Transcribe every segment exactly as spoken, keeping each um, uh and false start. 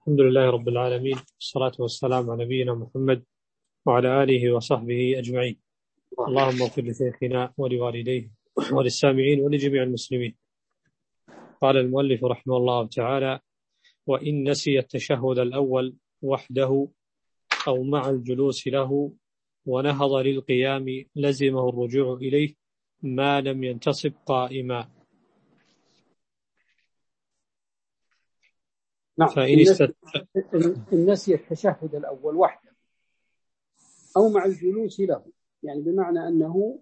الحمد لله رب العالمين، والصلاة والسلام على نبينا محمد وعلى آله وصحبه أجمعين. اللهم اغفر لشيخنا ولوالديه وللسامعين ولجميع المسلمين. قال المؤلف رحمه الله تعالى: وإن نسي التشهد الأول وحده أو مع الجلوس له ونهض للقيام لزمه الرجوع إليه ما لم ينتصب قائما. نعم. فإن است... إن نسي التشهد الأول وحده أو مع الجلوس له، يعني بمعنى أنه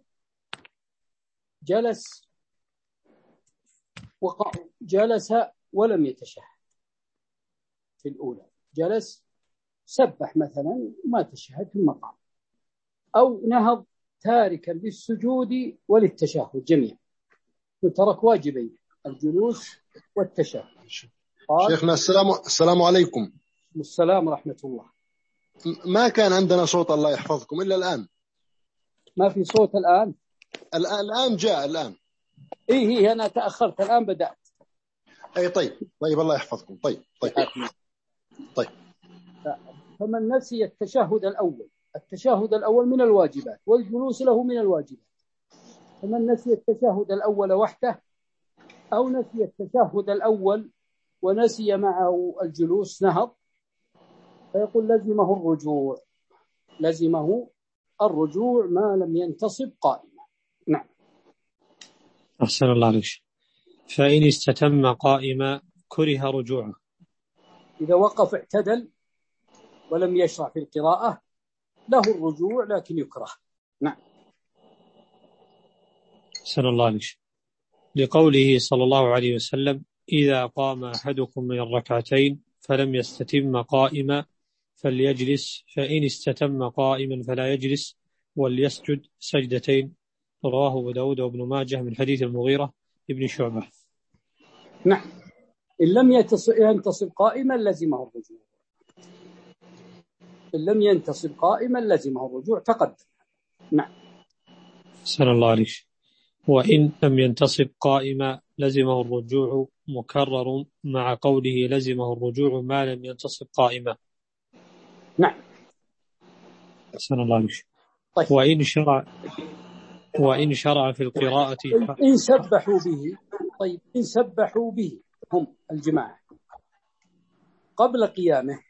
جلس وق... جلس ولم يتشهد في الأولى، جلس سبح مثلا ما تشهد في المقام، أو نهض تاركا للسجود وللتشهد جميعا، وترك واجبين الجلوس والتشهد. شيخنا السلام السلام عليكم. السلام ورحمة الله. ما كان عندنا صوت الله يحفظكم إلا الآن. ما في صوت الآن؟ الآن الآن جاء الآن. إيه هي أنا تأخرت، الآن بدأت. أي طيب طيب الله يحفظكم. طيب طيب طيب. فمن نسي التشهد الأول، التشهد الأول من الواجبات والجلوس له من الواجبات، فمن نسي التشهد الأول وحده أو نسي التشهد الأول ونسي معه الجلوس نهض، فيقول لزمه الرجوع، لزمه الرجوع ما لم ينتصب قائما. نعم. أحسن الله عليك. فإن استتم قائما كره رجوعه. إذا وقف اعتدل ولم يشرع في القراءة له الرجوع لكن يكره. نعم. أحسن الله عليك. لقوله صلى الله عليه وسلم: إذا قام أحدكم من الركعتين فلم يستتم قائما فليجلس، فإن استتم قائما فلا يجلس وليسجد سجدتين. رواه أبو داود وابن ماجه من حديث المغيرة ابن شعبة. نعم. إن لم ينتصب قائما لزمه الرجوع، إن لم ينتصب قائما لزمه الرجوع تقدم. نعم. أحسن الله عليك. وإن لم ينتصب قائما لزمه الرجوع مكرر مع قوله لزمه الرجوع ما لم ينتصب قائما. نعم. أحسن الله عليك. طيب. وإن شرع وإن شرع في القراءة إن سبحوا به. طيب إن سبحوا به هم الجماعة قبل قيامه،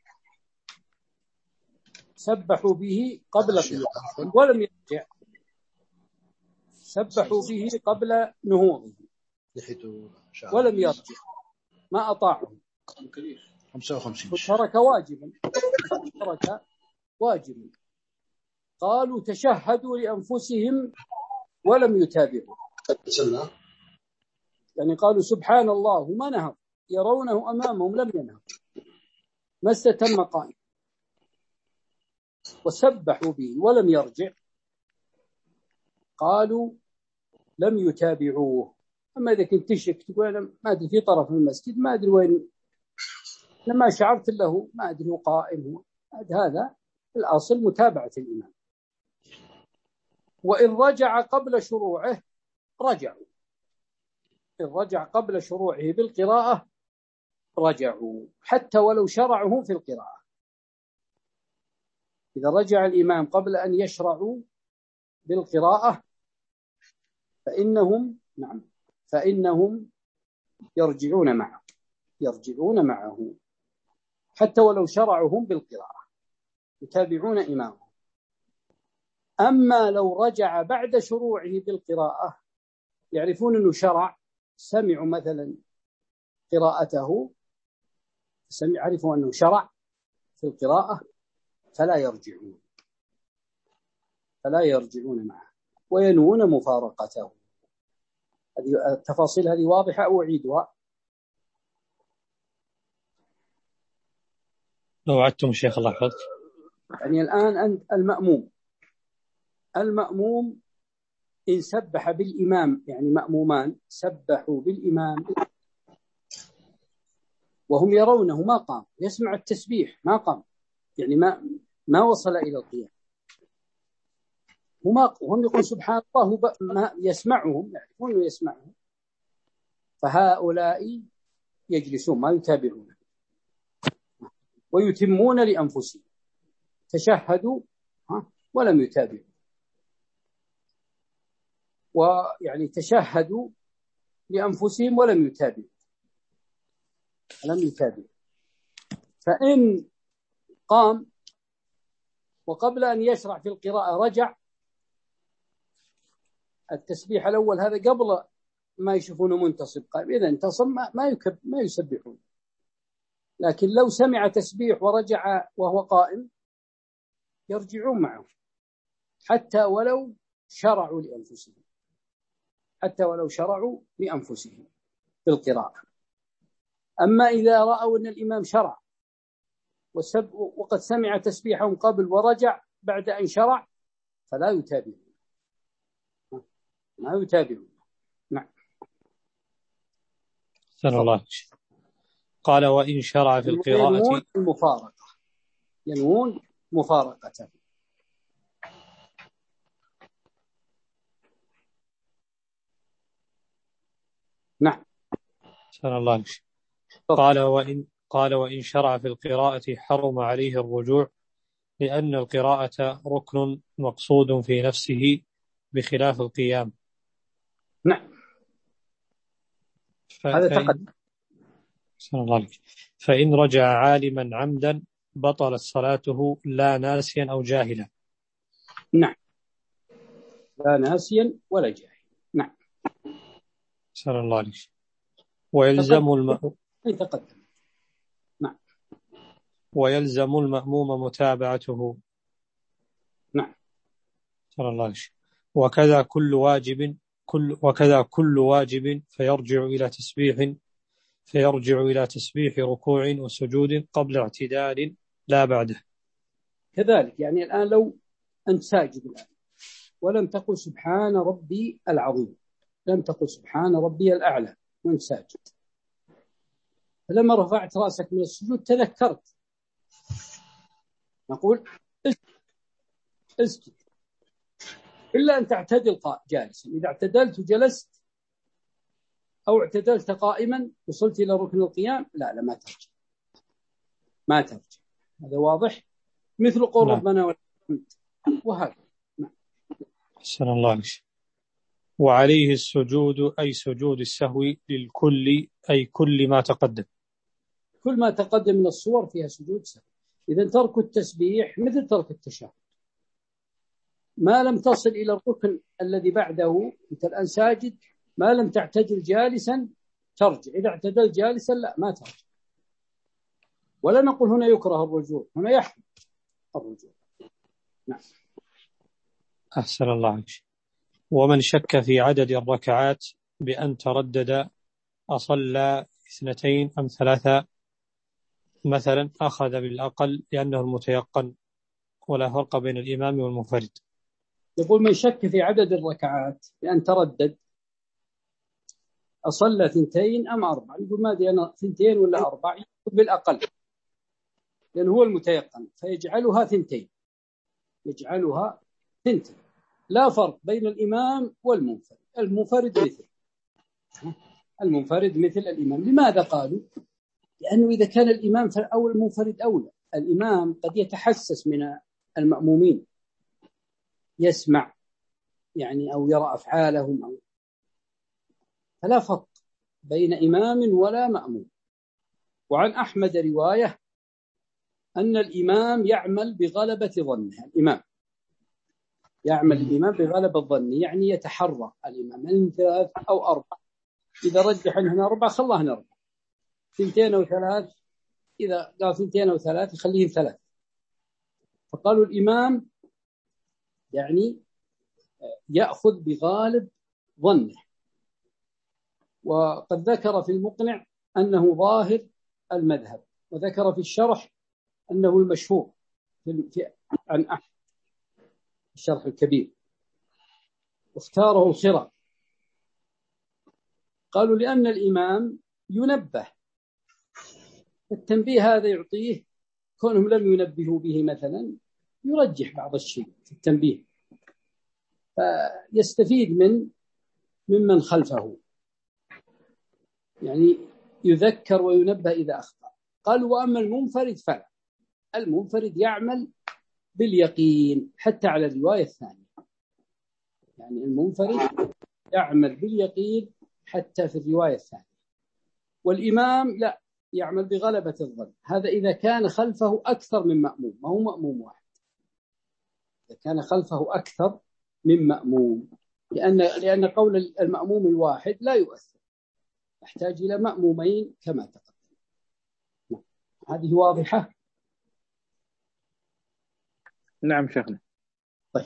سبحوا به قبل قيامه ولم يرجع، سبحوا به قبل نهوضه ولم يرجع، ما أطاعهم، ترك واجبا، ترك واجبا. قالوا تشهدوا لأنفسهم ولم يتابعوا، يعني قالوا سبحان الله وما نهض، يرونه أمامهم لم ينهض، ما استتم قائم، وسبحوا به ولم يرجع، قالوا لم يتابعوه. أما إذا كنت تشك تقول أنا ما أدري في طرف المسجد ما أدري وين، لما شعرت له ما أدري قائم، هذا الأصل متابعة الإمام. وإن رجع قبل شروعه رجعوا، إن رجع قبل شروعه بالقراءة رجعوا حتى ولو شرعوا في القراءة. إذا رجع الإمام قبل أن يشرعوا بالقراءة فإنهم نعم فإنهم يرجعون معه، يرجعون معه حتى ولو شرعهم بالقراءة، يتابعون إمامهم. أما لو رجع بعد شروعه بالقراءة، يعرفون أنه شرع، سمعوا مثلا قراءته، سمع عرفوا أنه شرع في القراءة، فلا يرجعون فلا يرجعون معه وينوون مفارقته. هذه التفاصيل هذه واضحة أو أعيدها؟ لو عدتم شيخ الله يحفظك. يعني الآن أنت المأموم، المأموم إن سبح بالإمام، يعني مأمومان سبحوا بالإمام وهم يرونه ما قام، يسمع التسبيح ما قام، يعني ما ما وصل إلى القيام، وما وهم يقول سبحان الله ما يسمعهم، يعرفون يسمعهم، فهؤلاء يجلسون ما يتابعون. ويتمون لأنفسهم، تشهدوا ولم يتابعوا، ويعني تشهدوا لأنفسهم ولم يتابعوا لم يتابعوا فإن قام وقبل أن يشرع في القراءة رجع، التسبيح الأول هذا قبل ما يشوفونه منتصب قائم، إذا انتصب ما يكب ما يسبحون. لكن لو سمع تسبيح ورجع وهو قائم يرجعون معه حتى ولو شرعوا لأنفسهم حتى ولو شرعوا لأنفسهم في القراءة. أما إذا رأوا أن الإمام شرع وسب وقد سمع تسبيحهم قبل ورجع بعد أن شرع فلا يتابعون ما يتابعون. نعم. سنة الله. قال وإن شرع في القراءة ينوون المفارقة ينوون مفارقة. نعم. سنة الله. قال وإن قال وإن شرع في القراءة حرم عليه الرجوع، لأن القراءة ركن مقصود في نفسه بخلاف القيام. نعم. ف... هذا فإن... تقدم. سنة الله. فإن رجع عالما عمدا بطلت صلاته لا ناسيا أو جاهلا. نعم. لا ناسيا ولا جاهلا. نعم. سنة الله. ويلزم الم... تقدم. نعم. ويلزم المأموم متابعته. نعم. سنة الله. وكذا كل واجب كل وكذا كل واجب فيرجع إلى تسبيح فيرجع إلى تسبيح ركوع وسجود قبل اعتدال لا بعده. كذلك يعني الآن لو أنت ساجد الآن ولم تقل سبحان ربي العظيم، لم تقل سبحان ربي الأعلى وأنت ساجد، فلما رفعت رأسك من السجود تذكرت، نقول اسجد إلا أن تعتدل جالسا. إذا اعتدلت وجلست أو اعتدلت قائما وصلت إلى ركن القيام لا لا ما ترجع ما ترجع هذا واضح، مثل قول نعم. ربنا والحمد وهذا. نعم. أحسن الله عليك. وعليه السجود أي سجود السهو للكل أي كل ما تقدم، كل ما تقدم من الصور فيها سجود سهو. إذا ترك التسبيح مثل ترك التشهد، ما لم تصل إلى الركن الذي بعده. أنت الآن ساجد ما لم تعتدل جالسا ترجع، إذا اعتدل جالسا لا ما ترجع. ولا نقول هنا يكره الرجوع، هنا يحرم الرجوع. نعم. أحسن الله عليك. ومن شك في عدد الركعات بأن تردد أصلى اثنتين أم ثلاثة مثلا أخذ بالأقل لأنه المتيقن، ولا فرق بين الإمام والمنفرد. يقول من شك في عدد الركعات بأن تردد أصلى ثنتين أم أربع، يقول ما أدري أنا ثنتين ولا أربع، يقول بالأقل لأنه هو المتيقن فيجعلها ثنتين يجعلها ثنتين لا فرق بين الإمام والمنفرد. المنفرد مثل المنفرد مثل الإمام. لماذا قالوا؟ لأنه إذا كان الإمام أو المنفرد أولى. الإمام قد يتحسس من المأمومين، يسمع يعني أو يرى أفعالهم أو، فلا فرق بين إمام ولا مأموم. وعن أحمد رواية أن الإمام يعمل بغلبة ظنه. الإمام يعمل الإمام بغلبة ظنه يعني يتحرى الإمام من ثلاث أو أربع، إذا رجح هنا أربع خلاه هنا أربع، ثنتين أو ثلاث إذا قال ثنتين أو ثلاث يخليهم ثلاث. فقالوا الإمام يعني يأخذ بغالب ظنه. وقد ذكر في المقنع أنه ظاهر المذهب، وذكر في الشرح أنه المشهور في عن أحمد الشرح الكبير، واختاره الخرا. قالوا لأن الإمام ينبه، التنبيه هذا يعطيه كونهم لم ينبهوا به مثلا يرجح بعض الشيء في التنبيه، فيستفيد من ممن خلفه، يعني يذكر وينبه إذا أخطأ. قالوا وأما المنفرد فلا، المنفرد يعمل باليقين حتى على الرواية الثانية، يعني المنفرد يعمل باليقين حتى في الرواية الثانية، والإمام لا، يعمل بغلبة الظن. هذا إذا كان خلفه أكثر من مأموم، ما هو مأموم واحد، إذا كان خلفه أكثر من مأموم، لأن لأن قول المأموم الواحد لا يؤثر، يحتاج إلى مأمومين كما تقدم. هذه واضحة؟ نعم شيخنا. طيب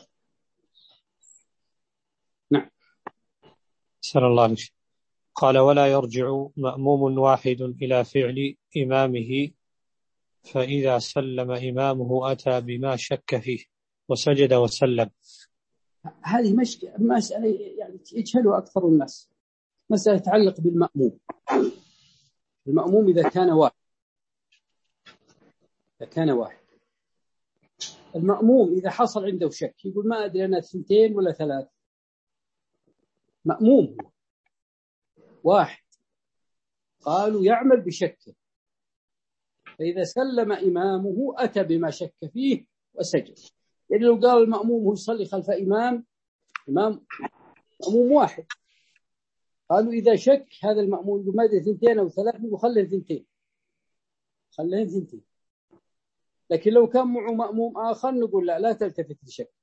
نعم. سأل الله عليه. قال: ولا يرجع مأموم واحد إلى فعل إمامه، فإذا سلم إمامه أتى بما شك فيه وسجد وسلم. هذه مشكلة، مسألة يعني يجهلها أكثر الناس، مسألة تتعلق بالمأموم. المأموم إذا كان واحد إذا كان واحد المأموم إذا حصل عنده شك يقول ما أدري أنا ثنتين ولا ثلاث، مأموم واحد، قالوا يعمل بشكه، فإذا سلم إمامه أتى بما شك فيه وسجد. يعني لو قال المأموم هو يصلي خلف إمام إمام مأموم واحد، قالوا إذا شك هذا المأموم يقول ما أدري ثنتين أو ثلاث، يقول خليه ثنتين خليه ثنتين. لكن لو كان معه مأموم آخر نقول لا لا تلتفت لشك،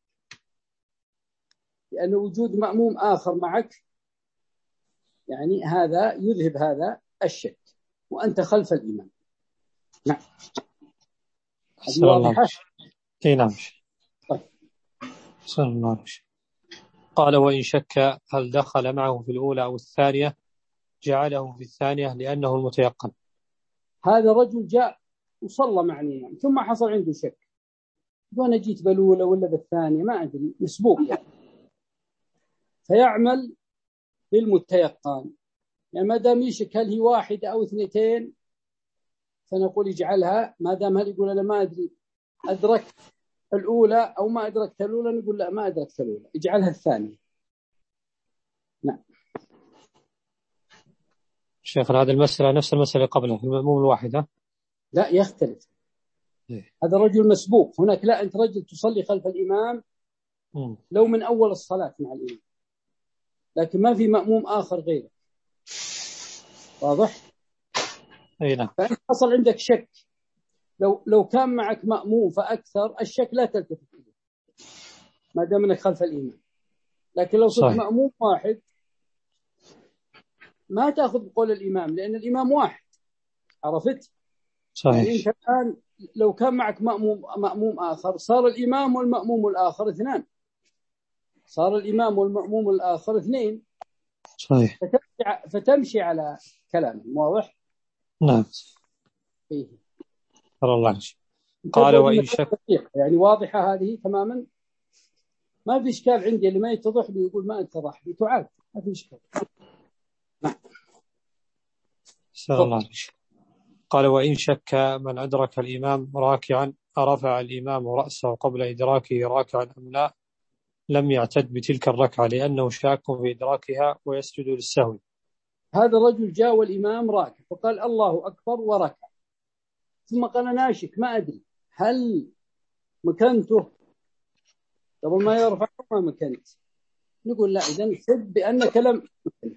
لأن وجود مأموم آخر معك يعني هذا يذهب هذا الشك وأنت خلف الإمام. نعم. هذه واضحة؟ اي نعم. طيب. صلى الله عليه وسلم. قال: وإن شك هل دخل معه في الأولى أو الثانية جعله في الثانية لأنه المتيقن. هذا رجل جاء وصلى مع الإمام ثم حصل عنده شك، وأنا جيت بالأولى ولا بالثانية ما أدري، مسبوق يعني، فيعمل بالمتيقن. يعني ما دام يشك هل هي واحدة أو اثنتين فنقول يجعلها، ما دام هل يقول أنا ما أدري أدركت الأولى أو ما أدركت الأولى نقول لا ما أدركت الأولى، اجعلها الثانية. نعم. شيخ هذه المسألة نفس المسألة قبلها في المأموم الواحدة؟ لا يختلف. إيه؟ هذا رجل مسبوق، هناك لا، أنت رجل تصلي خلف الإمام م. لو من أول الصلاة مع الإمام، لكن ما في مأموم آخر غيره. واضح؟ أي نعم. فأنت حصل عندك شك، لو لو كان معك مأموم فأكثر الشك لا تلتفت إليه ما دام أنك خلف الإمام، لكن لو صرت مأموم واحد ما تأخذ بقول الإمام لأن الإمام واحد. عرفت؟ صحيح. يعني أنت الآن لو كان معك مأموم مأموم آخر صار الإمام والمأموم الآخر اثنان، صار الإمام والمأموم الآخر اثنين. صحيح. فتمشي, فتمشي على كلامه. واضح؟ نعم. إيه. الله عنه. قال: وإن شك. يعني واضحة هذه تماما، ما في إشكال عندي، اللي ما يتضح لي يقول ما اتضح لي تعال، ما في إشكال. نعم. الله عنه. قال: وإن شك من أدرك الإمام راكعا أرفع الإمام رأسه قبل إدراكه راكعا أم لا لم يعتد بتلك الركعة لأنه شاك في إدراكها ويسجد للسهو. هذا الرجل جاء والإمام راكع فقال الله أكبر وركع، ثم قال ناشك ما أدري هل مكنته قبل ما يرفع ما مكنت، نقول لا إذن سد بأنك لم مكنت،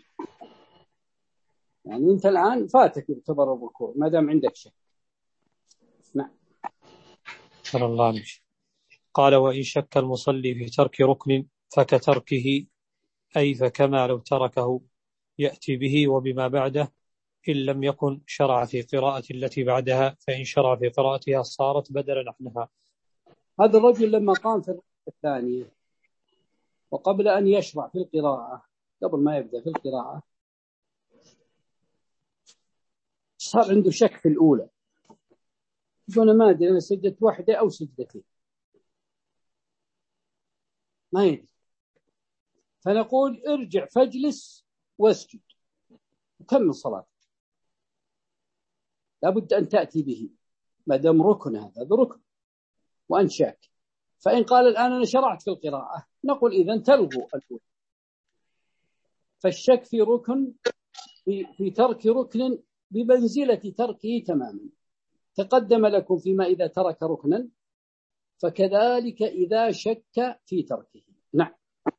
يعني أنت الآن فاتك يعتبر الركوع ما دام عندك شك. نعم. صلى الله عليه وسلم. قال: وإن شك المصلي في ترك ركن فكتركه، أي فكما لو تركه يأتي به وبما بعده إن لم يكن شرع في قراءة التي بعدها، فإن شرع في قراءتها صارت بدلا عنها. هذا الرجل لما قام في الركعة الثانية وقبل أن يشرع في القراءة، قبل ما يبدأ في القراءة صار عنده شك في الأولى، يقول أنا ما أدري أنا سجدت واحدة أو سجدتين ما يدري، فنقول ارجع فاجلس واسجد وكمل صلاتك، لابد أن تأتي به ما دام ركن، هذا هذا ركن وأنت شاك. فإن قال الآن أنا شرعت في القراءة نقول إذن تلغوا الأولى. فالشك في ركن في, في ترك ركن بمنزلة تركه تماما، تقدم لكم فيما إذا ترك ركنا، فكذلك إذا شك في تركه. نعم.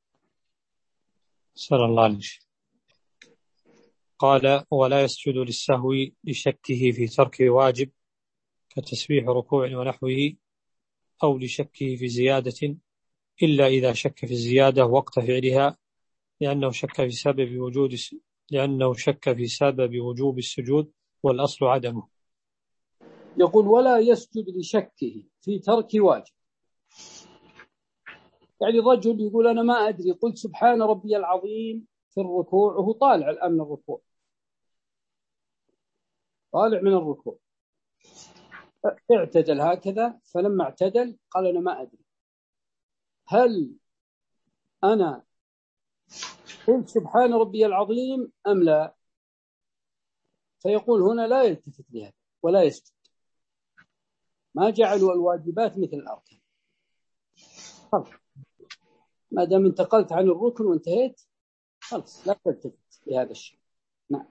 صلى الله عليه وسلم. قال: ولا يسجد للسهو لشكه في ترك واجب كتسبيح ركوع ونحوه، أو لشكه في زيادة، إلا إذا شك في الزيادة وقت فعلها، لأنه شك في سبب وجود لأنه شك في سبب وجوب السجود والأصل عدمه. يقول: ولا يسجد لشكه في ترك واجب. يعني رجل يقول: أنا ما أدري، قلت سبحان ربي العظيم في الركوع، وهو طالع الآن من الركوع، طالع من الركوع، اعتدل هكذا، فلما اعتدل قال: أنا ما أدري هل أنا قلت سبحان ربي العظيم أم لا. فيقول هنا لا يلتفت لهذا ولا يسجد، ما جعلوا الواجبات مثل الأركان. خلاص، ما دام انتقلت عن الركن وانتهيت، خلاص لا تلتفت لهذا الشيء. نعم.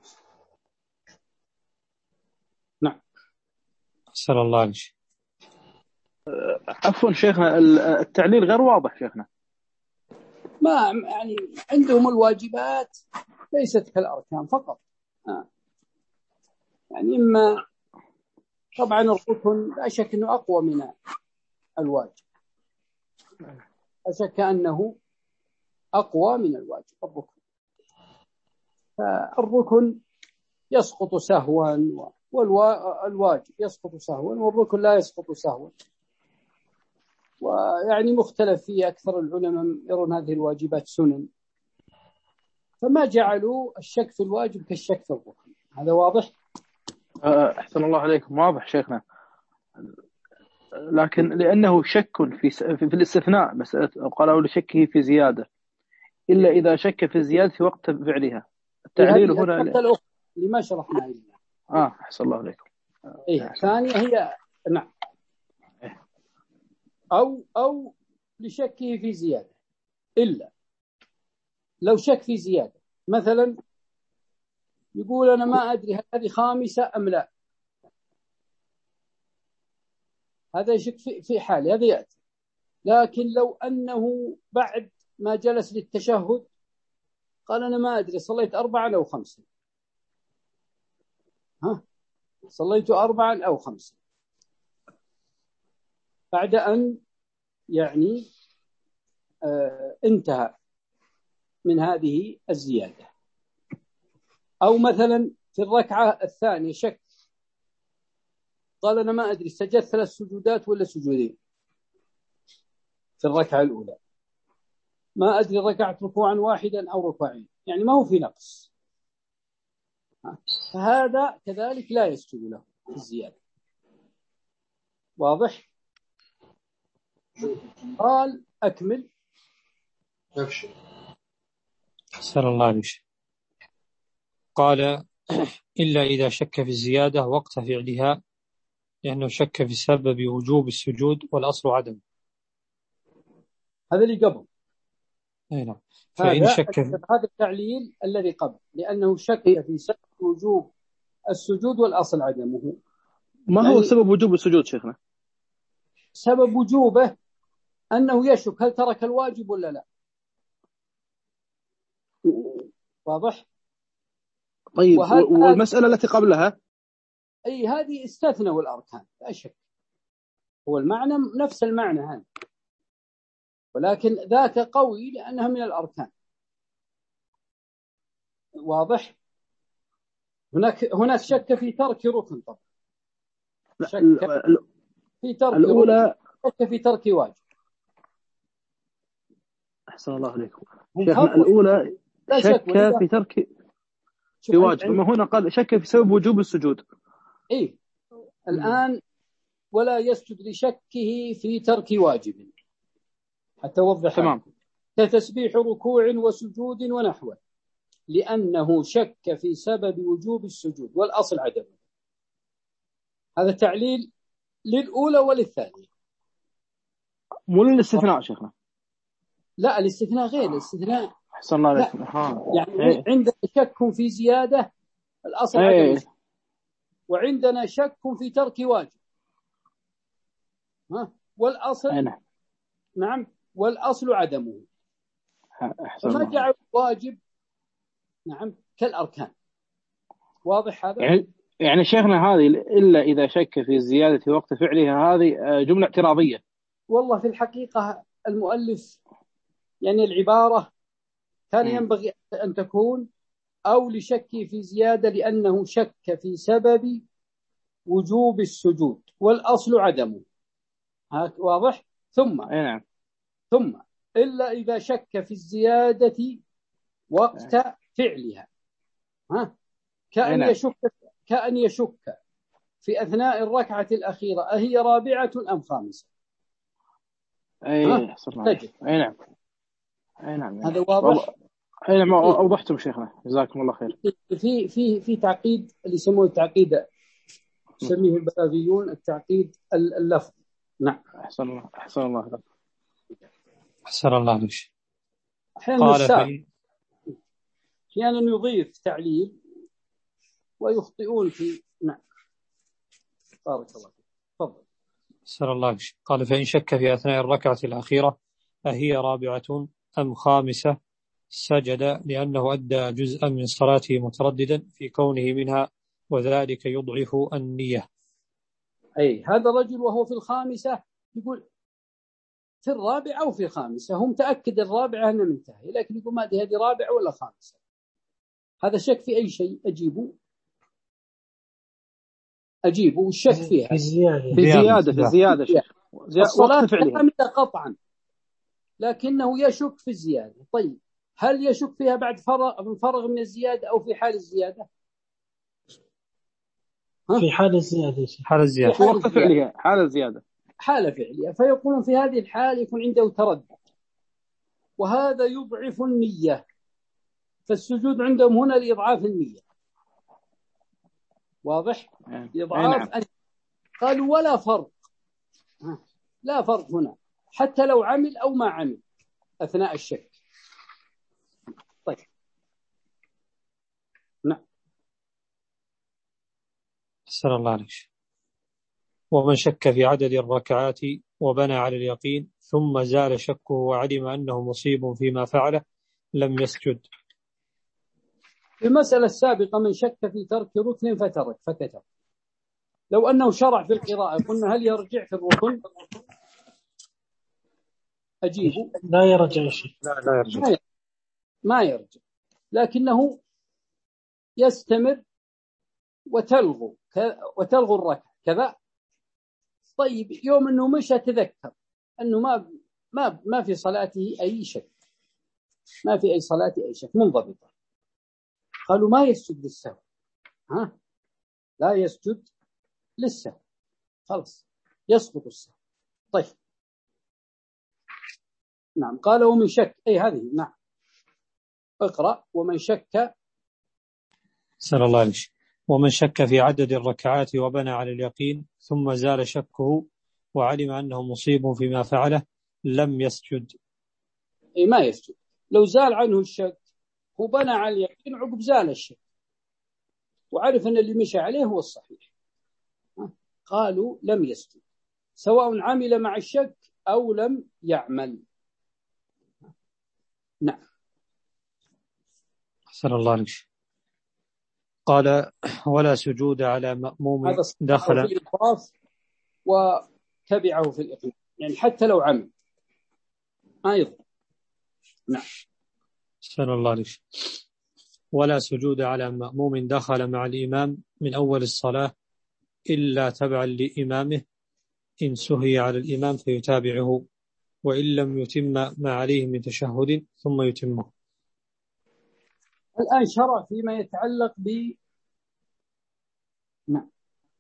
نعم. صلى الله عليه وسلم. عفوا شيخنا، التعليل غير واضح شيخنا. ما يعني عندهم الواجبات ليست كالأركان فقط. آه. يعني إما طبعا الركن لا شك أنه أقوى من الواجب، لا شك أنه أقوى من الواجب الركن. فالركن يسقط سهوا، والواجب يسقط سهوا، والركن لا يسقط سهوا. ويعني مختلف فيه، أكثر العلماء يرون هذه الواجبات سنن، فما جعلوا الشك في الواجب كالشك في الركن. هذا واضح؟ أحسن الله عليكم، واضح شيخنا. لكن لأنه شك في في الاستثناء، مسألة قالوا لشكه في زيادة إلا إذا شك في الزيادة في وقت فعلها. التعليل هنا اللي ما شرحناه إلا. آه أحسن الله عليكم. إيه ثانية هي نعم، أو أو لشكه في زيادة، إلا لو شك في زيادة، مثلا يقول أنا ما أدري هل هذه خامسة أم لا، هذا يشك في في حاله، هذا يأتي. لكن لو أنه بعد ما جلس للتشهد قال أنا ما أدري صليت أربعا أو خمسا، ها صليت أربعا أو خمسا، بعد أن يعني آه انتهى من هذه الزيادة. أو مثلا في الركعة الثانية شك، قال أنا ما أدري سجدت ثلاث سجودات ولا سجودين في الركعة الأولى، ما أدري ركعت ركوعا واحدا أو ركوعين، يعني ما هو في نقص، فهذا كذلك لا يسجد له في الزيادة. واضح؟ قال أكمل. صلى الله عليه وسلم. قال: إلا إذا شك في الزيادة وقت فعلها، لأنه شك في سبب وجوب السجود والأصل عدم. هذا اللي قبل. نعم. فإن هذا شك في... هذا التعليل الذي قبل، لأنه شك في سبب وجوب السجود والأصل عدمه. ما يعني هو سبب وجوب السجود شيخنا؟ سبب وجوبه أنه يشك هل ترك الواجب ولا لا. واضح؟ طيب والمسألة التي قبلها أي هذه استثنوا الأركان لا شك، هو المعنى نفس المعنى هذا، ولكن ذاك قوي لأنها من الأركان. واضح؟ هناك هناك شك في ترك ركن، طبعا شك في ترك الأولى ركن، شك في ترك واجب. أحسن الله عليكم شيخنا. الأولى شك في ترك في واجب، أما هنا قال شك في سبب وجوب السجود. إيه الآن ولا يسجد لشكه في ترك واجب، حتى وضح تمام. كتسبيح ركوع وسجود ونحوه، لأنه شك في سبب وجوب السجود والأصل عدمه. هذا تعليل للأولى وللثانية، مو للاستثناء شيخنا. لا الاستثناء غير الاستثناء. أحسن الله عليكم. يعني ايه. عند شك في زيادة الأصل ايه. عدم. وعندنا شك في ترك واجب. ها والأصل نعم نعم والأصل عدمه. أحسن فما الله. جعل واجب نعم كالأركان. واضح هذا؟ يعني يعني شيخنا هذه إلا إذا شك في زيادة وقت فعلها، هذه جملة اعتراضية. والله في الحقيقة المؤلف يعني العبارة كان م. ينبغي أن تكون أو لشك في زيادة لأنه شك في سبب وجوب السجود والأصل عدمه. واضح؟ ثم أي نعم ثم إلا إذا شك في الزيادة وقت فعلها. ها كأن نعم. يشك كأن يشك في أثناء الركعة الأخيرة أهي رابعة أم خامسة. أي صرنا. أي نعم أي نعم. هذا واضح. أي نعم أوضحتم شيخنا جزاكم الله خير. في في في تعقيد اللي يسموه التعقيد يسميه البلاغيون التعقيد اللفظي. نعم. أحسن الله أحسن الله أحسن الله عليك. أحيانا السائل أحيانا يضيف تعليل ويخطئون في. نعم بارك الله فيك. تفضل. أحسن الله عليك. قال فإن شك في أثناء الركعة الأخيرة أهي رابعة أم خامسة سجد لأنه أدى جزءا من صلاته مترددا في كونه منها وذلك يضعف النية. أي هذا الرجل وهو في الخامسة يقول في الرابعة أو في الخامسة، هم تأكد الرابعة أنه منتهي، لكن يقول ما أدري هذه رابعة ولا خامسة. هذا شك في أي شيء أجيبه أجيبه والشك فيها في زيادة في زيادة في زيادة شيخ. الصلاة كاملة قطعا لكنه يشك في الزيادة. طيب هل يشك فيها بعد فرغ فرغ من الزيادة أو في حال الزيادة؟ في حال الزيادة. حال الزيادة. في وقت فعلها حال الزيادة. حال فعلها. فيقولون في هذه الحال يكون عنده تردد وهذا يضعف النية. فالسجود عندهم هنا لإضعاف النية. واضح؟ إضعاف نعم. قالوا ولا فرق. لا فرق هنا حتى لو عمل أو ما عمل أثناء الشك. طيب نعم. أحسن الله عليك. ومن شك في عدد الركعات وبنى على اليقين ثم زال شكه وعلم أنه مصيب فيما فعله لم يسجد. في المسألة السابقة من شك في ترك ركن فترك فكتب. لو أنه شرع في القراءة قلنا هل يرجع في الركن؟ أجيبه لا يرجع شيء. لا لا يرجع. ما يرجع. ما يرجع لكنه يستمر وتلغو وتلغو الركعة كذا. طيب يوم أنه مش تذكر أنه ما ما ما في صلاته أي شك، ما في أي صلاة أي شك منضبطة. قالوا ما يسجد للسهو. ها لا يسجد للسهو خلاص يسقط السهو. طيب نعم. قال ومن شك أي هذه. نعم اقرأ. ومن شك سأل الله عليك. ومن شك في عدد الركعات وبنى على اليقين ثم زال شكه وعلم أنه مصيب فيما فعله لم يسجد. أي ما يسجد. لو زال عنه الشك وبنى على اليقين عقب زال الشك وعرف أن اللي مشى عليه هو الصحيح قالوا لم يسجد سواء عمل مع الشك أو لم يعمل. نعم. أحسن الله عليك. قال ولا سجود على مأموم دخل في الإطراف وتبعه في الإقامة يعني حتى لو عمل ما يضر. نعم. أحسن الله عليك. ولا سجود على مأموم دخل مع الإمام من أول الصلاة إلا تبعا لإمامه إن سهي على الإمام فيتابعه وإن لم يتم ما عليه من تشهد ثم يتمه. الآن شرع فيما يتعلق ب نعم.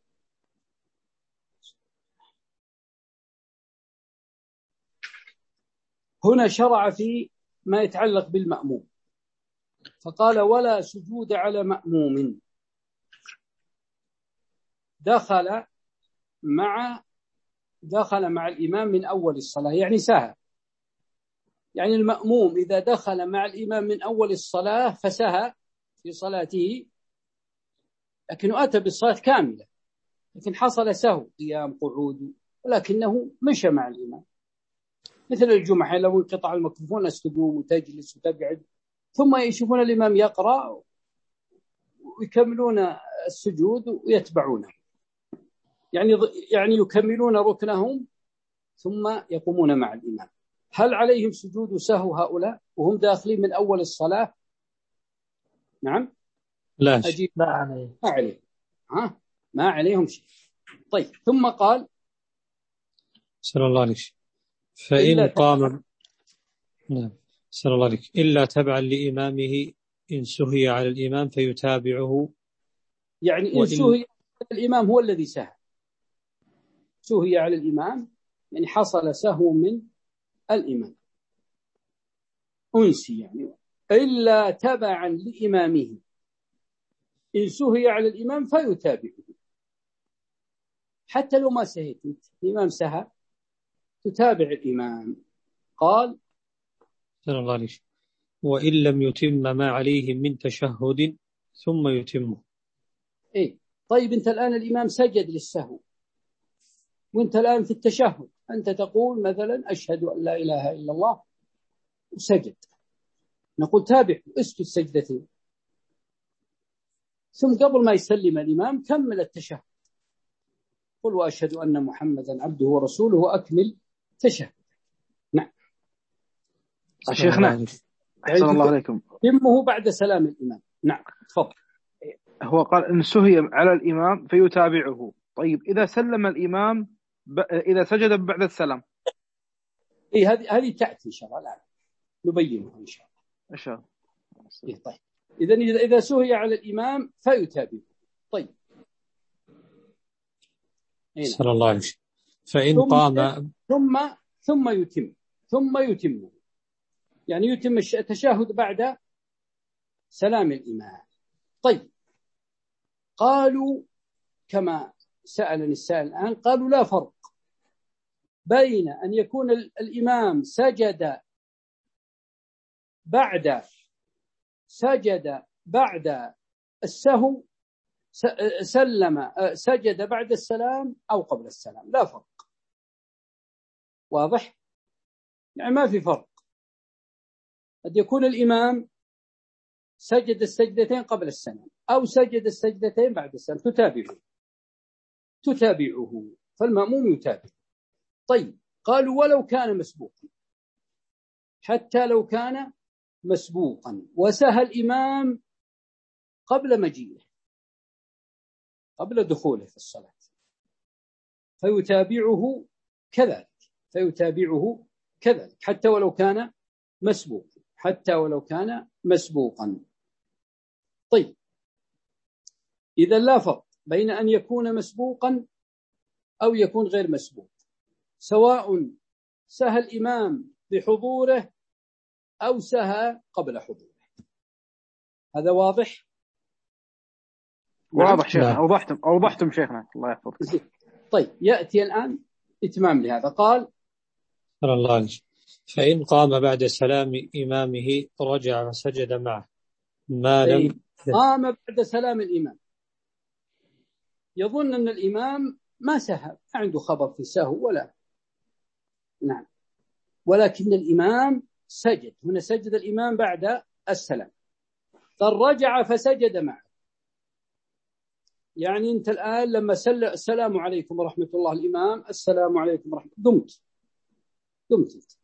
هنا شرع في ما يتعلق بالمأموم فقال ولا سجود على مأموم دخل مع دخل مع الإمام من أول الصلاة يعني سهى. يعني المأموم إذا دخل مع الإمام من أول الصلاة فسهى في صلاته لكنه أتى بالصلاة كاملة، لكن حصل سهو قيام قعود، ولكنه مشى مع الإمام. مثل الجمعة لو انقطع الميكروفون الناس تقوم وتجلس وتقعد، ثم يشوفون الإمام يقرأ ويكملون السجود ويتبعونه، يعني يعني يكملون ركنهم ثم يقومون مع الإمام. هل عليهم سجود سهو هؤلاء وهم داخلين من أول الصلاة؟ نعم لا أجيب لا عليه ما عليهم، ها ما عليهم شيء. طيب ثم قال صلى الله عليه وسلم إلا فإن قام نعم صلى الله عليه إلا تبعا لإمامه إن سهي على الإمام فيتابعه. يعني إن سهي على الإمام هو الذي سهى، سهي على الإمام يعني حصل سهو من الإمام، أنسي يعني. إلا تبعا لإمامه إن سهي على الإمام فيتابعه، حتى لو ما سهيت الإمام سهى تتابع الإمام. قال صلى الله عليه وسلم وإن لم يتم ما عليه من تشهد ثم يتمه. إيه طيب أنت الآن الإمام سجد للسهو وأنت الآن في التشهد، أنت تقول مثلا أشهد أن لا إله إلا الله وسجد، نقول تابع اسجد سجدتين، ثم قبل ما يسلم الإمام كمل التشهد، قل وأشهد أن محمدا عبده ورسوله وأكمل تشهد. نعم شيخنا أحسن الله عليكم. يتمه بعد سلام الإمام. نعم تفضل. هو قال إن سهي على الإمام فيتابعه. طيب إذا سلم الإمام ب... إذا سجد بعد السلام، إيه هذه هذه تأتي إن شاء الله الآن نبينها إن شاء الله. إن شاء الله. إيه طيب إذا إذا إذا سهي على الإمام فيتابعه. طيب صلى الله عليه وسلم فإن ثم قام ثم ثم يتم ثم يتم يعني يتم التشهد بعد سلام الإمام. طيب قالوا كما سألني السائل الآن، قالوا لا فرق بين أن يكون الإمام سجد بعد سجد بعد السهو سلم سجد بعد السلام أو قبل السلام، لا فرق. واضح؟ يعني ما في فرق. قد يكون الإمام سجد السجدتين قبل السلام أو سجد السجدتين بعد السلام، تتابعه تتابعه فالمأموم يتابع. طيب قالوا ولو كان مسبوقا، حتى لو كان مسبوقا وسهى الإمام قبل مجيئه قبل دخوله في الصلاة فيتابعه كذلك فيتابعه كذلك حتى ولو كان مسبوقا حتى ولو كان مسبوقا. طيب إذا لا فرق بين أن يكون مسبوقا أو يكون غير مسبوق، سواء سهى الإمام بحضوره أو سهى قبل حضوره. هذا واضح؟ واضح شيخنا، أوضحتم أوضحتم شيخنا الله يحفظك. طيب يأتي الآن إتمام لهذا. قال صلى الله عليه وسلم فإن قام بعد سلام إمامه رجع وسجد معه ما لم قام بعد سلام الإمام، يظن أن الإمام ما سهى، ما عنده خبر في سهو ولا نعم، ولكن الإمام سجد. هنا سجد الإمام بعد السلام، قال رجع فسجد معه. يعني أنت الآن لما سل السلام عليكم ورحمة الله الإمام السلام عليكم ورحمة الله قمت قمت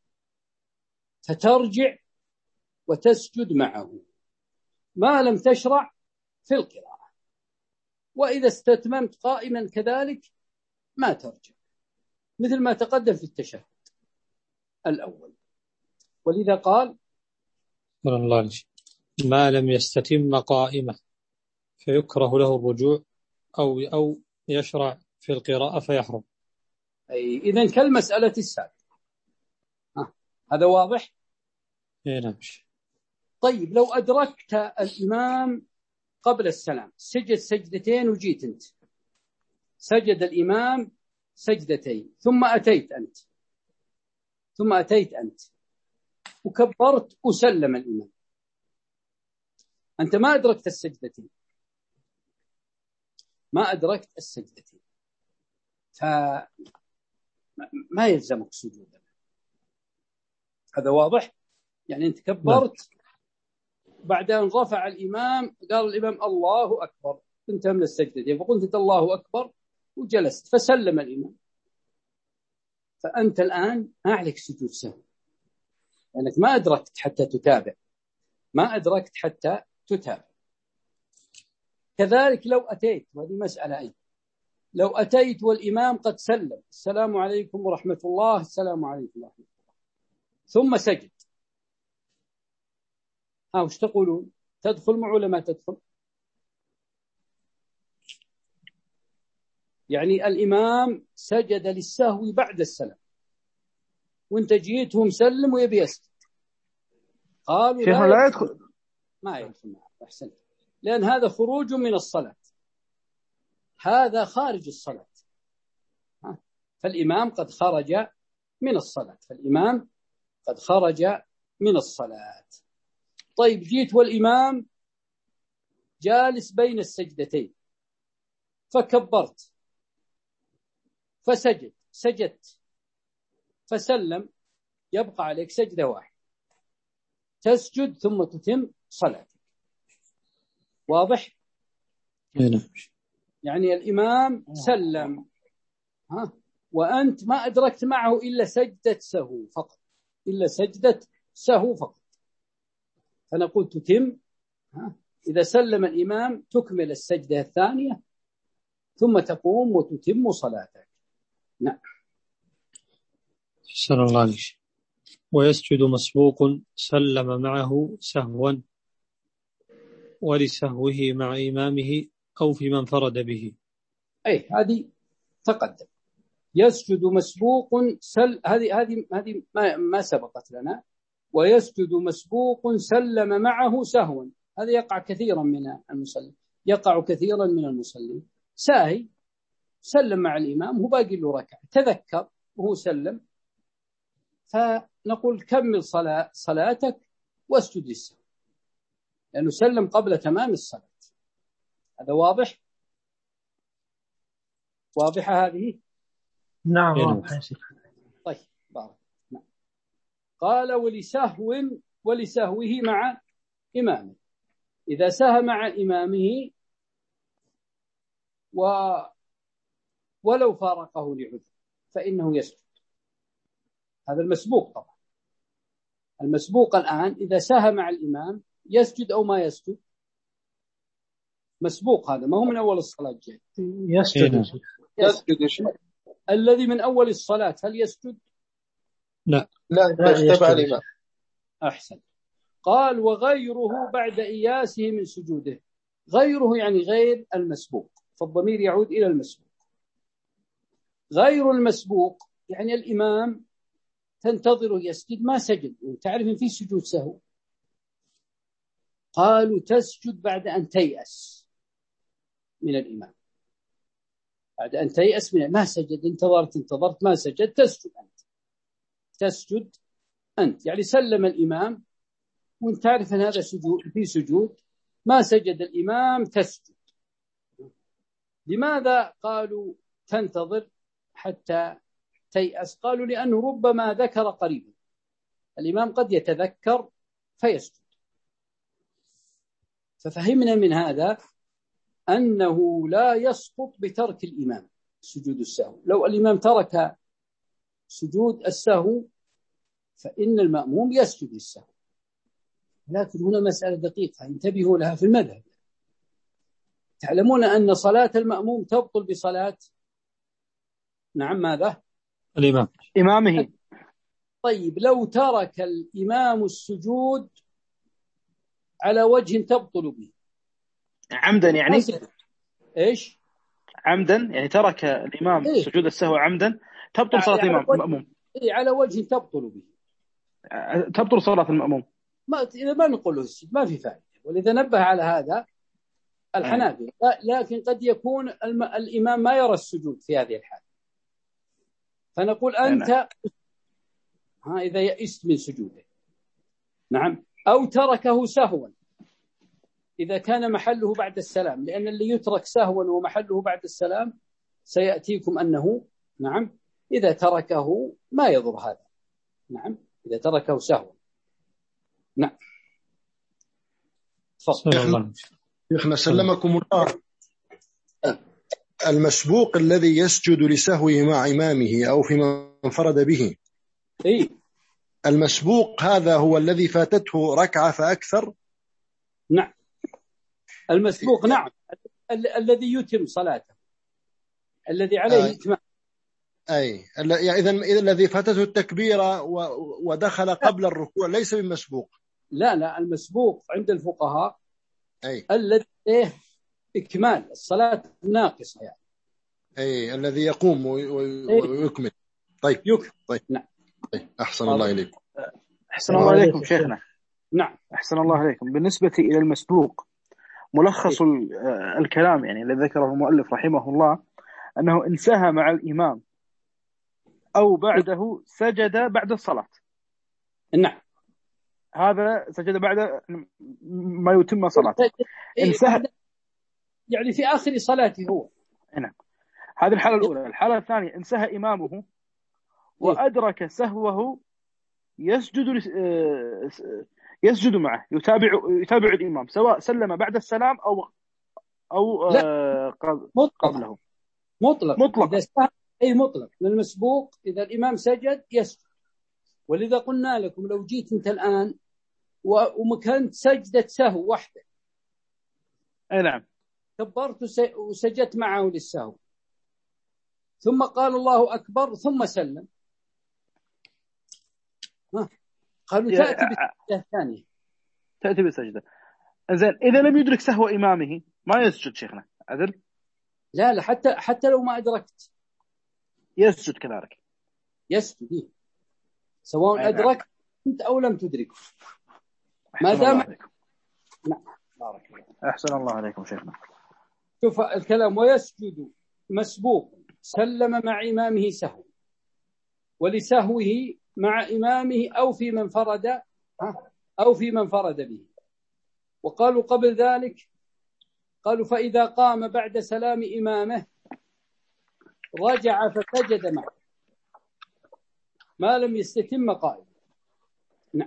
فترجع وتسجد معه ما لم تشرع في القراءة، وإذا استتممت قائما كذلك ما ترجع، مثل ما تقدم في التشهد الأول. ولذا قال صلى الله عليه وسلم ما لم يستتم قائمة فيكره له الرجوع أو أو يشرع في القراءة فيحرم. أي إذن كالمسألة السابقة. هذا واضح؟ إيه نعم. طيب لو أدركت الإمام قبل السلام سجد سجدتين وجيت أنت، سجد الإمام سجدتين ثم أتيت أنت ثم أتيت أنت وكبرت وسلم الإمام، أنت ما أدركت السجدتين، ما أدركت السجدتين فما يلزمك سجود. هذا واضح؟ يعني أنت كبرت بعد أن رفع الإمام قال الإمام الله أكبر أنت من السجدتين فقلت أنت الله أكبر وجلست فسلم الإمام، فأنت الآن ما عليك سجود سهو لأنك ما أدركت حتى تتابع، ما أدركت حتى تتابع. كذلك لو أتيت، وهذه مسألة أيضا، لو أتيت والإمام قد سلم السلام عليكم ورحمة الله السلام عليكم ورحمة الله ثم سجد، ها وش تقولون؟ تدخل معه ولا ما تدخل؟ يعني الإمام سجد للسهو بعد السلام وانت جيته مسلم ويبي يسجد، قالوا لا, لا يدخل، ما يدخل معه. أحسنت، لأن هذا خروج من الصلاة، هذا خارج الصلاة، فالإمام قد خرج من الصلاة، فالإمام قد خرج من الصلاة. طيب جيت والإمام جالس بين السجدتين فكبرت فسجد، سجدت فسلم، يبقى عليك سجدة واحدة، تسجد ثم تتم صلاتك. واضح؟ يعني الإمام سلم ها وأنت ما أدركت معه إلا سجدة سهو فقط، إلا سجدة سهو فقط، فنقول تتم ها إذا سلم الإمام تكمل السجدة الثانية ثم تقوم وتتم صلاتك. نعم. أحسن الله عليك. ويسجد مسبوق سلم معه سهوا ولسهوه مع إمامه أو في من فرد به. أي هذه تقدم. يسجد مسبوق سل هذه هذه هذه ما, ما سبقت لنا. ويسجد مسبوق سلم معه سهوا، هذا يقع كثيرا من المصلين، يقع كثيرا من المصلين ساهي سلم مع الإمام هو باقي له ركعة تذكر وهو سلم، فنقول كمل صلاة صلاتك واسجد للسهو لأنه سلم قبل تمام الصلاة. هذا واضح؟ واضحة هذه؟ نعم واضح. طيب بارك. نعم. قال ولسهو ولسهوه مع إمامه، إذا سهى مع إمامه و ولو فارقه لعذر فإنه يسجد. هذا المسبوق طبعا. المسبوق الآن إذا سهى مع الإمام يسجد أو ما يسجد؟ مسبوق هذا ما هو من أول الصلاة جاي. يسجد. يسجد. الذي من أول الصلاة هل يسجد؟ لا لا يتبع الإمام. أحسن. قال وغيره بعد إياسه من سجوده، غيره يعني غير المسبوق، فالضمير يعود إلى المسبوق. غير المسبوق يعني الإمام تنتظره يسجد ما سجد وتعرف إن فيه سجود سهو، قالوا تسجد بعد أن تيأس من الإمام، بعد أن تيأس من ما سجد، انتظرت انتظرت ما سجد تسجد أنت، تسجد أنت يعني سلم الإمام وانت تعرف أن هذا سجود في سجود ما سجد الإمام تسجد. لماذا قالوا تنتظر حتى تيأس؟ قالوا لأنه ربما ذكر قريبا، الإمام قد يتذكر فيسجد. ففهمنا من هذا أنه لا يسقط بترك الإمام سجود السهو، لو الإمام ترك سجود السهو فإن المأموم يسجد السهو، لكن هنا مسألة دقيقة انتبهوا لها في المذهب. تعلمون أن صلاة المأموم تبطل بصلاة نعم ماذا؟ الإمام إمامه. طيب لو ترك الإمام السجود على وجه تبطل به عمدا يعني إيش؟ عمدا يعني ترك الإمام إيه؟ سجود السهو عمدا تبطل صلاة الإمام المأموم. إيه على وجه تبطل به تبطل صلاة المأموم. ما إذا ما نقوله السجود ما في فائدة، ولذا نبه على هذا الحنابلة. لكن قد يكون الم... الإمام ما يرى السجود في هذه الحالة، فنقول أنت ها إذا يئست من سجوده نعم أو تركه سهوا، إذا كان محله بعد السلام، لأن اللي يترك سهوا ومحله بعد السلام سيأتيكم أنه نعم إذا تركه ما يضر هذا. نعم إذا تركه سهوا. نعم. تفضل. شيخنا سلمكم الله، المسبوق الذي يسجد لسهوه مع إمامه أو فيما انفرد به، إيه؟ المسبوق هذا هو الذي فاتته ركعة فأكثر؟ نعم المسبوق نعم ال- الذي يتم صلاته، الذي عليه إتمام. أي يعني إذا إذا الذي فاتته التكبيرة ودخل قبل الركوع ليس بمسبوق. لا لا المسبوق عند الفقهاء أي الذي إيه إكمال الصلاة ناقصة يعني. أي الذي يقوم ويكمل. طيب يكمل. طيب نعم. طيب أحسن الله إليكم. أحسن الله إليكم شيخنا. نعم أحسن الله إليكم. بالنسبة إلى المسبوق ملخص الكلام يعني الذي ذكره المؤلف رحمه الله أنه انسهى مع الإمام أو بعده سجد بعد الصلاة. نعم هذا سجد بعد ما يتم صلاته. انسهى يعني في آخر صلاته هو. نعم هذه الحالة الأولى. الحالة الثانية انسهى إمامه وأدرك سهوه يسجد يسجد معه، يتابع يتابع الإمام سواء سلم بعد السلام أو أو قبله. مطلق مطلق إذا أي مطلق للمسبوق إذا الإمام سجد يسجد. ولذا قلنا لكم لو جيت أنت الآن ومكانت سجدة سهو واحدة، أي نعم، كبرت وسجدت معه للسهو ثم قال الله أكبر ثم سلم، ها قالوا تأتي بالسجدة الثانية. تأتي بالسجدة. إذن إذا لم يدرك سهو إمامه ما يسجد شيخنا عدل؟ لا لا حتى حتى لو ما أدركت يسجد كذلك. يسجد سواء أدركت أنت أو لم تدرك ما دام. نعم بارك الله. أحسن الله عليكم شيخنا. شوف الكلام. ويسجد مسبوق سلم مع إمامه سهو ولسهوه مع إمامه أو في من فرد أو في من فرد به. وقالوا قبل ذلك قالوا فإذا قام بعد سلام إمامه رجع فسجد معه ما لم يستتم قائم. نعم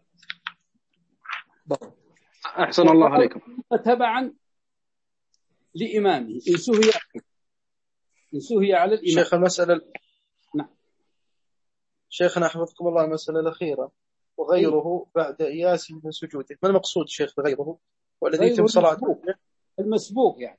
أحسن الله عليكم. تبعا لإمامه إن سهي إن سهي على الإمام. شيخ المسألة نعم شيخنا حفظكم الله المسألة الأخيرة وغيره بعد إياس من سجوده، ما المقصود شيخ بغيره؟ والذي يتم صلاته المسبوق يعني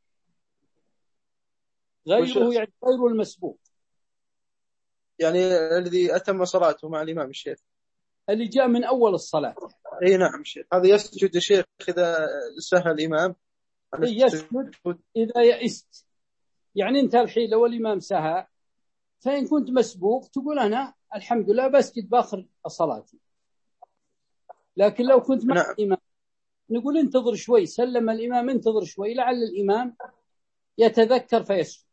غيره يعني غير المسبوق يعني الذي أتم صلاته مع الإمام الشيخ اللي جاء من أول الصلاة. أي نعم شيخ. هذا يسجد الشيخ إذا سهى الإمام. يسجد إذا يئست يعني أنت الحين لو الإمام سهى فإن كنت مسبوق تقول أنا الحمد لله بسجد باخر صلاتي. لكن لو كنت مع نعم. الإمام نقول انتظر شوي، سلم الإمام انتظر شوي لعل الإمام يتذكر فيسجد.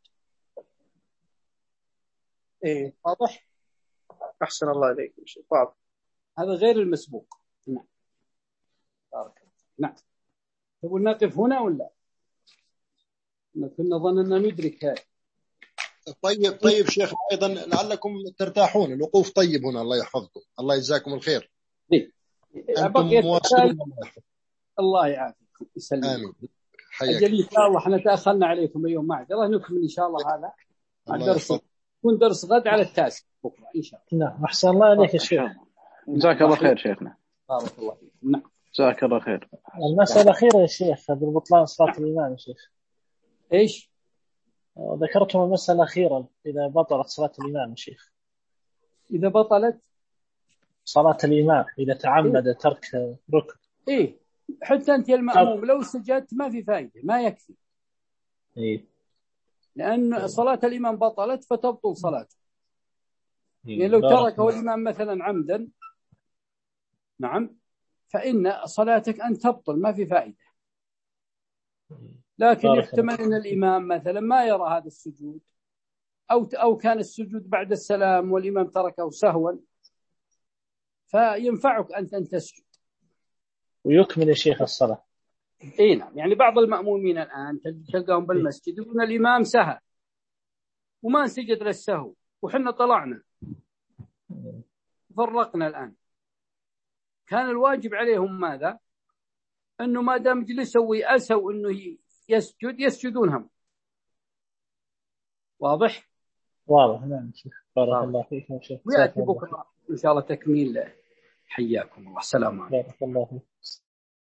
إيه واضح؟ أحسن الله عليك شيخ. واضح. هذا غير المسبوق. نعم بارك. نعم تقول نقف هنا ولا كنا ظننا ندرك هذا. طيب طيب شيخ أيضا لعلكم ترتاحون الوقوف طيب هنا. الله يحفظكم. الله يجزاكم الخير. أنتم مواصلون. الله يعافيكم يسلمك. آمين. حياك. أجل إن شاء الله احنا تأخرنا عليكم اليوم معذرة. نكمل إن شاء الله هذا الدرس يكون درس غد على التاسع بكرة إن شاء الله. نعم أحسن الله عليك يا شيخ. جزاك الله خير شيخنا. بارك الله فيك. نعم جزاك الله خير. المسألة الأخيرة يا شيخ بالبطلان صلاة الإمام يا شيخ. إيش؟ ذكرتم المسألة الأخيرة إذا بطلت صلاة الإمام يا شيخ. إذا بطلت صلاة الإمام إذا تعمد إيه؟ ترك ركن. إيه حتى أنت المأموم لو سجدت ما في فائدة ما يكفي. إيه لأن صلاة الإمام بطلت فتبطل صلاته. إيه؟ يعني لو تركه الإمام مثلا عمدا نعم فإن صلاتك أن تبطل ما في فائدة. لكن يحتمل أن الإمام مثلا ما يرى هذا السجود أو أو كان السجود بعد السلام والإمام تركه سهوا فينفعك أنت أن تسجد ويكمل الشيخ الصلاة. اي نعم، يعني بعض المأمومين الآن تلقاهم بالمسجد يقولون الإمام سهى وما سجد للسهو وحنا طلعنا فرقنا الآن. كان الواجب عليهم ماذا؟ أنه ما دام جلسوا ويأسوا أنه يسجد يسجدون هم. واضح؟ واضح. نعم شيخ، بارك الله فيكم شيخ. ويأتي بكرة إن شاء الله تكميل. حياكم الله. السلام عليكم. بارك الله فيك.